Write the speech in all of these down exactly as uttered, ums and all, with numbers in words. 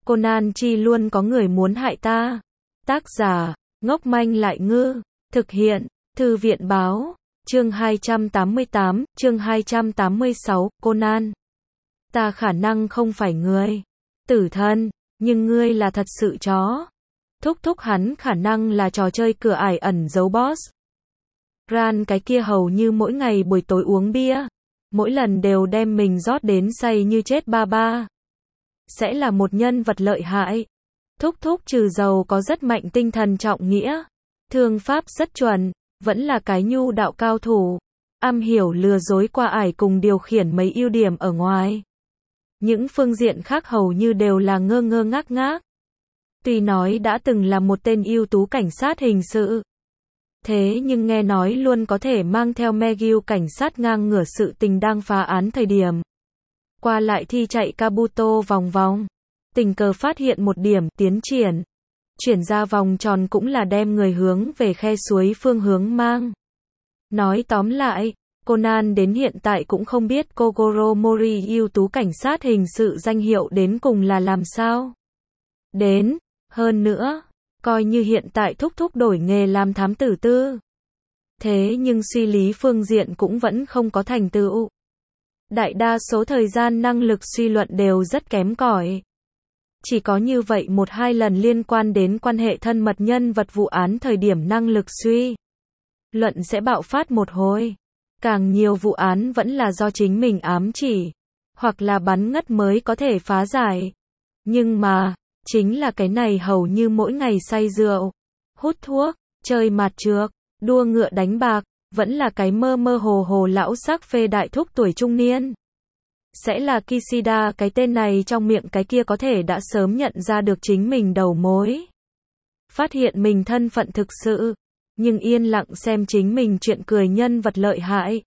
Conan chi luôn có người muốn hại ta. Tác giả, ngốc manh lại ngư. Thực hiện, Thư viện báo. Chương hai trăm tám mươi tám, chương hai trăm tám mươi sáu, Conan. Ta khả năng không phải người tử thân, nhưng ngươi là thật sự chó. Thúc thúc hắn khả năng là trò chơi cửa ải ẩn giấu boss. Ran cái kia hầu như mỗi ngày buổi tối uống bia, mỗi lần đều đem mình rót đến say như chết ba ba. Sẽ là một nhân vật lợi hại. Thúc thúc trừ giàu có rất mạnh tinh thần trọng nghĩa, thương pháp rất chuẩn, vẫn là cái nhu đạo cao thủ, am hiểu lừa dối qua ải cùng điều khiển mấy ưu điểm ở ngoài. Những phương diện khác hầu như đều là ngơ ngơ ngác ngác. Tuy nói đã từng là một tên ưu tú cảnh sát hình sự, thế nhưng nghe nói luôn có thể mang theo Megil cảnh sát ngang ngửa sự tình đang phá án thời điểm. Qua lại thi chạy Kabuto vòng vòng, tình cờ phát hiện một điểm tiến triển. Chuyển ra vòng tròn cũng là đem người hướng về khe suối phương hướng mang. Nói tóm lại, Conan đến hiện tại cũng không biết Kogoro Mori ưu tú cảnh sát hình sự danh hiệu đến cùng là làm sao. Đến, hơn nữa, coi như hiện tại thúc thúc đổi nghề làm thám tử tư. Thế nhưng suy lý phương diện cũng vẫn không có thành tựu. Đại đa số thời gian năng lực suy luận đều rất kém cỏi. Chỉ có như vậy một hai lần liên quan đến quan hệ thân mật nhân vật vụ án thời điểm năng lực suy luận sẽ bạo phát một hồi. Càng nhiều vụ án vẫn là do chính mình ám chỉ, hoặc là bắn ngất mới có thể phá giải. Nhưng mà, chính là cái này hầu như mỗi ngày say rượu, hút thuốc, chơi mặt trược, đua ngựa đánh bạc, vẫn là cái mơ mơ hồ hồ lão sắc phê đại thúc tuổi trung niên. Sẽ là Kishida cái tên này trong miệng cái kia có thể đã sớm nhận ra được chính mình đầu mối. Phát hiện mình thân phận thực sự, nhưng yên lặng xem chính mình chuyện cười nhân vật lợi hại.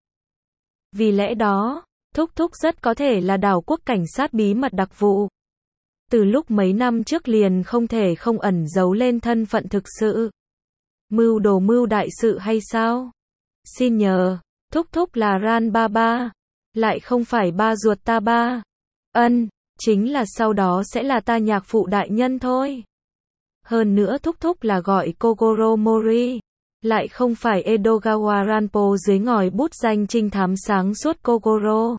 Vì lẽ đó, thúc thúc rất có thể là đảo quốc cảnh sát bí mật đặc vụ. Từ lúc mấy năm trước liền không thể không ẩn giấu lên thân phận thực sự. Mưu đồ mưu đại sự hay sao? Xin nhờ, thúc thúc là Ran ba ba, lại không phải ba ruột ta ba. Ân, chính là sau đó sẽ là ta nhạc phụ đại nhân thôi. Hơn nữa thúc thúc là gọi Kogoro Mori, lại không phải Edogawa Ranpo dưới ngòi bút danh trinh thám sáng suốt Kogoro.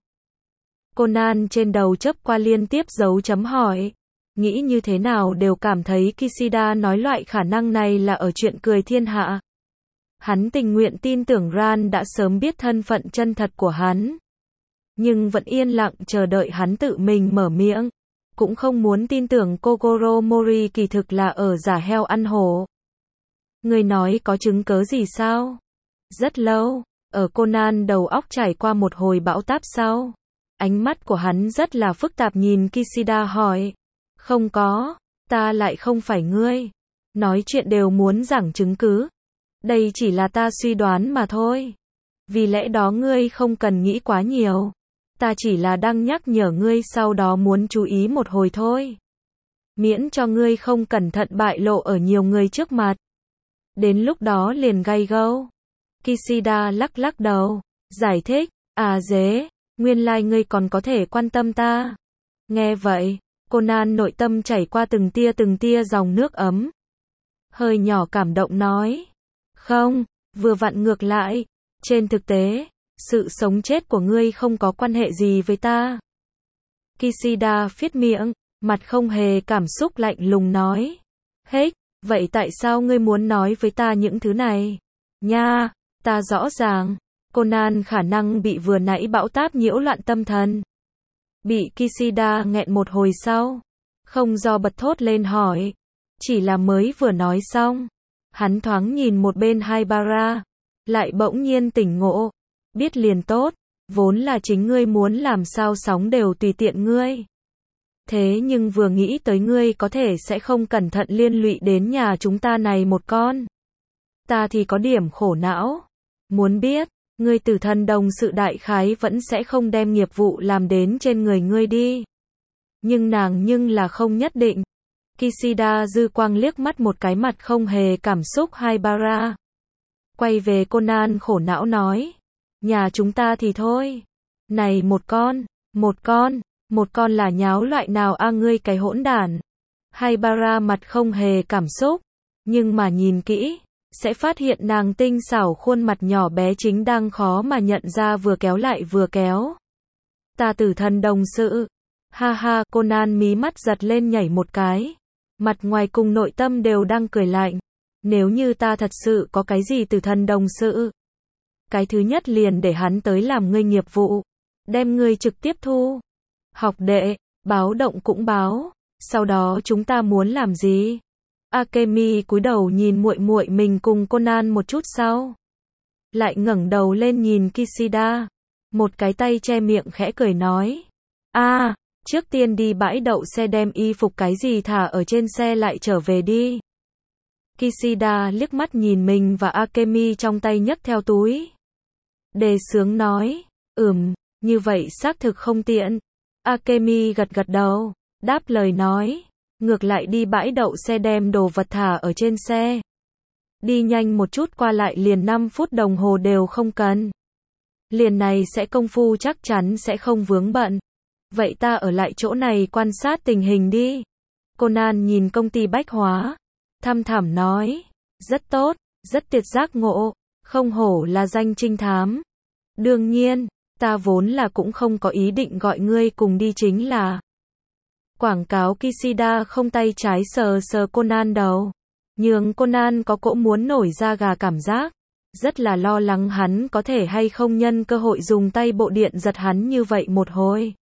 Conan trên đầu chớp qua liên tiếp dấu chấm hỏi. Nghĩ như thế nào đều cảm thấy Kishida nói loại khả năng này là ở chuyện cười thiên hạ. Hắn tình nguyện tin tưởng Ran đã sớm biết thân phận chân thật của hắn, nhưng vẫn yên lặng chờ đợi hắn tự mình mở miệng. Cũng không muốn tin tưởng Kogoro Mori kỳ thực là ở giả heo ăn hổ. Người nói có chứng cớ gì sao? Rất lâu, ở Conan đầu óc trải qua một hồi bão táp sau, ánh mắt của hắn rất là phức tạp nhìn Kishida hỏi. Không có, ta lại không phải ngươi. Nói chuyện đều muốn giảng chứng cứ. Đây chỉ là ta suy đoán mà thôi. Vì lẽ đó ngươi không cần nghĩ quá nhiều. Ta chỉ là đang nhắc nhở ngươi sau đó muốn chú ý một hồi thôi. Miễn cho ngươi không cẩn thận bại lộ ở nhiều người trước mặt. Đến lúc đó liền gay go. Kishida lắc lắc đầu, giải thích, à dế, nguyên lai ngươi còn có thể quan tâm ta. Nghe vậy, Conan nội tâm chảy qua từng tia từng tia dòng nước ấm. Hơi nhỏ cảm động nói. Không, vừa vặn ngược lại. Trên thực tế, sự sống chết của ngươi không có quan hệ gì với ta. Kishida phiết miệng, mặt không hề cảm xúc lạnh lùng nói. Hết, vậy tại sao ngươi muốn nói với ta những thứ này? Nha, ta rõ ràng. Conan khả năng bị vừa nãy bão táp nhiễu loạn tâm thần. Bị Kishida nghẹn một hồi sau, không do bật thốt lên hỏi. Chỉ là mới vừa nói xong, hắn thoáng nhìn một bên Haibara, lại bỗng nhiên tỉnh ngộ. Biết liền tốt, vốn là chính ngươi muốn làm sao sóng đều tùy tiện ngươi. Thế nhưng vừa nghĩ tới ngươi có thể sẽ không cẩn thận liên lụy đến nhà chúng ta này một con. Ta thì có điểm khổ não. Muốn biết, ngươi tử thần đồng sự đại khái vẫn sẽ không đem nghiệp vụ làm đến trên người ngươi đi. Nhưng nàng nhưng là không nhất định. Kishida dư quang liếc mắt một cái mặt không hề cảm xúc Haibara. Quay về Conan khổ não nói. Nhà chúng ta thì thôi. Này một con, một con, một con là nháo loại nào a ngươi cái hỗn đản. Haibara mặt không hề cảm xúc, nhưng mà nhìn kỹ, sẽ phát hiện nàng tinh xảo khuôn mặt nhỏ bé chính đang khó mà nhận ra vừa kéo lại vừa kéo. Ta tử thần đồng sự. Ha ha, Conan mí mắt giật lên nhảy một cái. Mặt ngoài cùng nội tâm đều đang cười lạnh. Nếu như ta thật sự có cái gì tử thần đồng sự, cái thứ nhất liền để hắn tới làm ngươi nghiệp vụ, đem ngươi trực tiếp thu. Học đệ, báo động cũng báo, sau đó chúng ta muốn làm gì? Akemi cúi đầu nhìn muội muội mình cùng Conan một chút sau, lại ngẩng đầu lên nhìn Kishida, một cái tay che miệng khẽ cười nói: "A, à, trước tiên đi bãi đậu xe đem y phục cái gì thả ở trên xe lại trở về đi." Kishida liếc mắt nhìn mình và Akemi trong tay nhấc theo túi. Đề xướng nói: "Ừm, như vậy xác thực không tiện." Akemi gật gật đầu, đáp lời nói: "Ngược lại đi bãi đậu xe đem đồ vật thả ở trên xe. Đi nhanh một chút qua lại liền năm phút đồng hồ đều không cần. Liền này sẽ công phu chắc chắn sẽ không vướng bận. Vậy ta ở lại chỗ này quan sát tình hình đi." Conan nhìn công ty bách hóa, thăm thẳm nói: "Rất tốt, rất tuyệt giác ngộ, không hổ là danh trinh thám. Đương nhiên, ta vốn là cũng không có ý định gọi ngươi cùng đi chính là." Quảng cáo Kishida không tay trái sờ sờ Conan đầu, nhường Conan có cỗ muốn nổi da gà cảm giác, rất là lo lắng hắn có thể hay không nhân cơ hội dùng tay bộ điện giật hắn như vậy một hồi.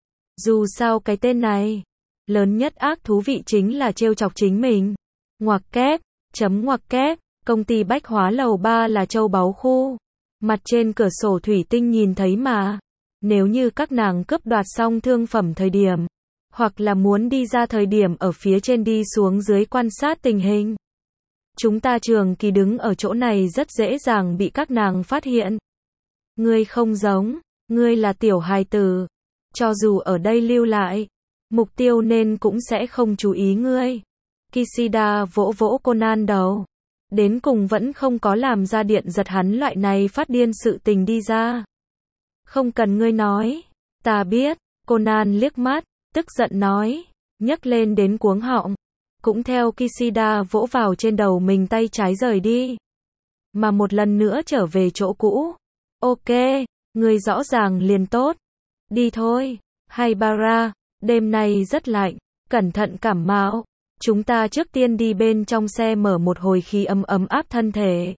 Dù sao cái tên này, lớn nhất ác thú vị chính là trêu chọc chính mình. Ngoặc kép, chấm ngoặc kép, công ty bách hóa lầu ba là châu báu khu. Mặt trên cửa sổ thủy tinh nhìn thấy mà. Nếu như các nàng cướp đoạt xong thương phẩm thời điểm, hoặc là muốn đi ra thời điểm ở phía trên đi xuống dưới quan sát tình hình, chúng ta trường kỳ đứng ở chỗ này rất dễ dàng bị các nàng phát hiện. Ngươi không giống, ngươi là tiểu hài tử, cho dù ở đây lưu lại, mục tiêu nên cũng sẽ không chú ý ngươi. Kishida vỗ vỗ Conan đầu, đến cùng vẫn không có làm ra điện giật hắn loại này phát điên sự tình đi ra. Không cần ngươi nói, ta biết. Conan liếc mắt, tức giận nói, nhấc lên đến cuống họng, cũng theo Kishida vỗ vào trên đầu mình tay trái rời đi, mà một lần nữa trở về chỗ cũ. Ok, ngươi rõ ràng liền tốt. Đi thôi, Haibara, đêm nay rất lạnh, cẩn thận cảm mạo. Chúng ta trước tiên đi bên trong xe mở một hồi khí ấm ấm áp thân thể.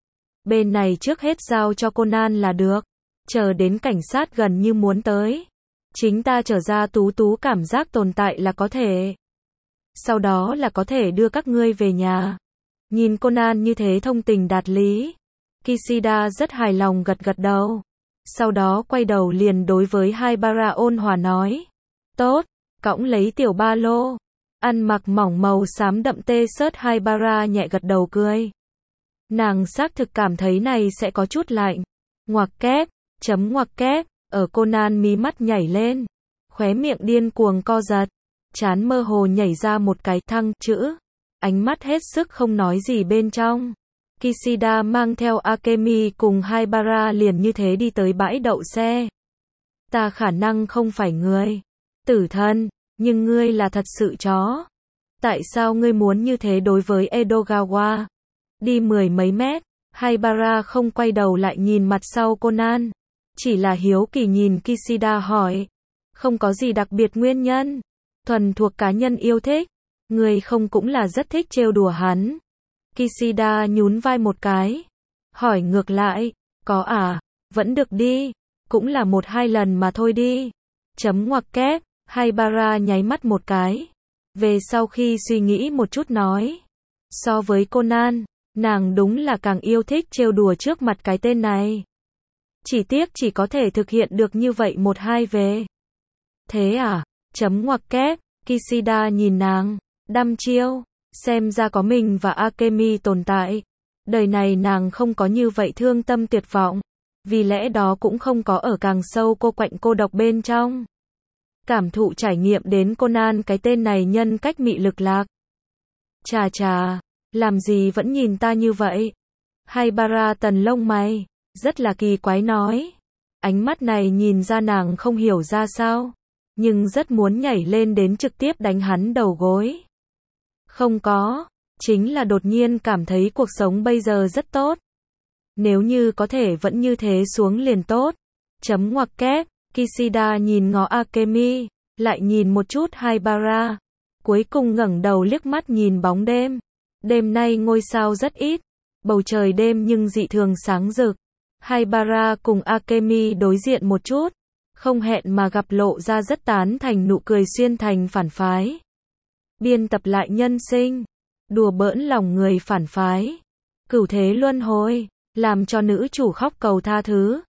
Bên này trước hết giao cho Conan là được, chờ đến cảnh sát gần như muốn tới, chính ta trở ra tú tú cảm giác tồn tại là có thể. Sau đó là có thể đưa các ngươi về nhà. Nhìn Conan như thế thông tình đạt lý, Kishida rất hài lòng gật gật đầu. Sau đó quay đầu liền đối với Haibara ôn hòa nói: "Tốt." Cõng lấy tiểu ba lô, ăn mặc mỏng màu xám đậm t-shirt Haibara nhẹ gật đầu cười. Nàng xác thực cảm thấy này sẽ có chút lạnh. Ngoặc kép, chấm ngoặc kép, ở Conan mí mắt nhảy lên, khóe miệng điên cuồng co giật, trán mơ hồ nhảy ra một cái thăng chữ, ánh mắt hết sức không nói gì bên trong. Kishida mang theo Akemi cùng Haibara liền như thế đi tới bãi đậu xe. Ta khả năng không phải người tử thần, nhưng ngươi là thật sự chó. Tại sao ngươi muốn như thế đối với Edogawa? Đi mười mấy mét, Haibara không quay đầu lại nhìn mặt sau Conan, chỉ là hiếu kỳ nhìn Kishida hỏi. Không có gì đặc biệt nguyên nhân, thuần thuộc cá nhân yêu thích. Ngươi không cũng là rất thích trêu đùa hắn? Kishida nhún vai một cái, hỏi ngược lại, có à, vẫn được đi, cũng là một hai lần mà thôi đi. Chấm ngoặc kép, Haibara nháy mắt một cái, về sau khi suy nghĩ một chút nói, so với Conan, nàng đúng là càng yêu thích trêu đùa trước mặt cái tên này. Chỉ tiếc chỉ có thể thực hiện được như vậy một hai về. Thế à, chấm ngoặc kép, Kishida nhìn nàng, đăm chiêu. Xem ra có mình và Akemi tồn tại, đời này nàng không có như vậy thương tâm tuyệt vọng, vì lẽ đó cũng không có ở càng sâu cô quạnh cô độc bên trong. Cảm thụ trải nghiệm đến Conan cái tên này nhân cách mị lực lạc. Chà chà, làm gì vẫn nhìn ta như vậy? Haibara tần lông mày, rất là kỳ quái nói. Ánh mắt này nhìn ra nàng không hiểu ra sao, nhưng rất muốn nhảy lên đến trực tiếp đánh hắn đầu gối. Không có, chính là đột nhiên cảm thấy cuộc sống bây giờ rất tốt. Nếu như có thể vẫn như thế xuống liền tốt. Chấm ngoặc kép, Kishida nhìn ngó Akemi, lại nhìn một chút Haibara. Cuối cùng ngẩng đầu liếc mắt nhìn bóng đêm. Đêm nay ngôi sao rất ít, bầu trời đêm nhưng dị thường sáng rực. Haibara cùng Akemi đối diện một chút, không hẹn mà gặp lộ ra rất tán thành nụ cười xuyên thành phản phái. Biên tập lại nhân sinh, đùa bỡn lòng người phản phái. Cửu thế luân hồi, làm cho nữ chủ khóc cầu tha thứ.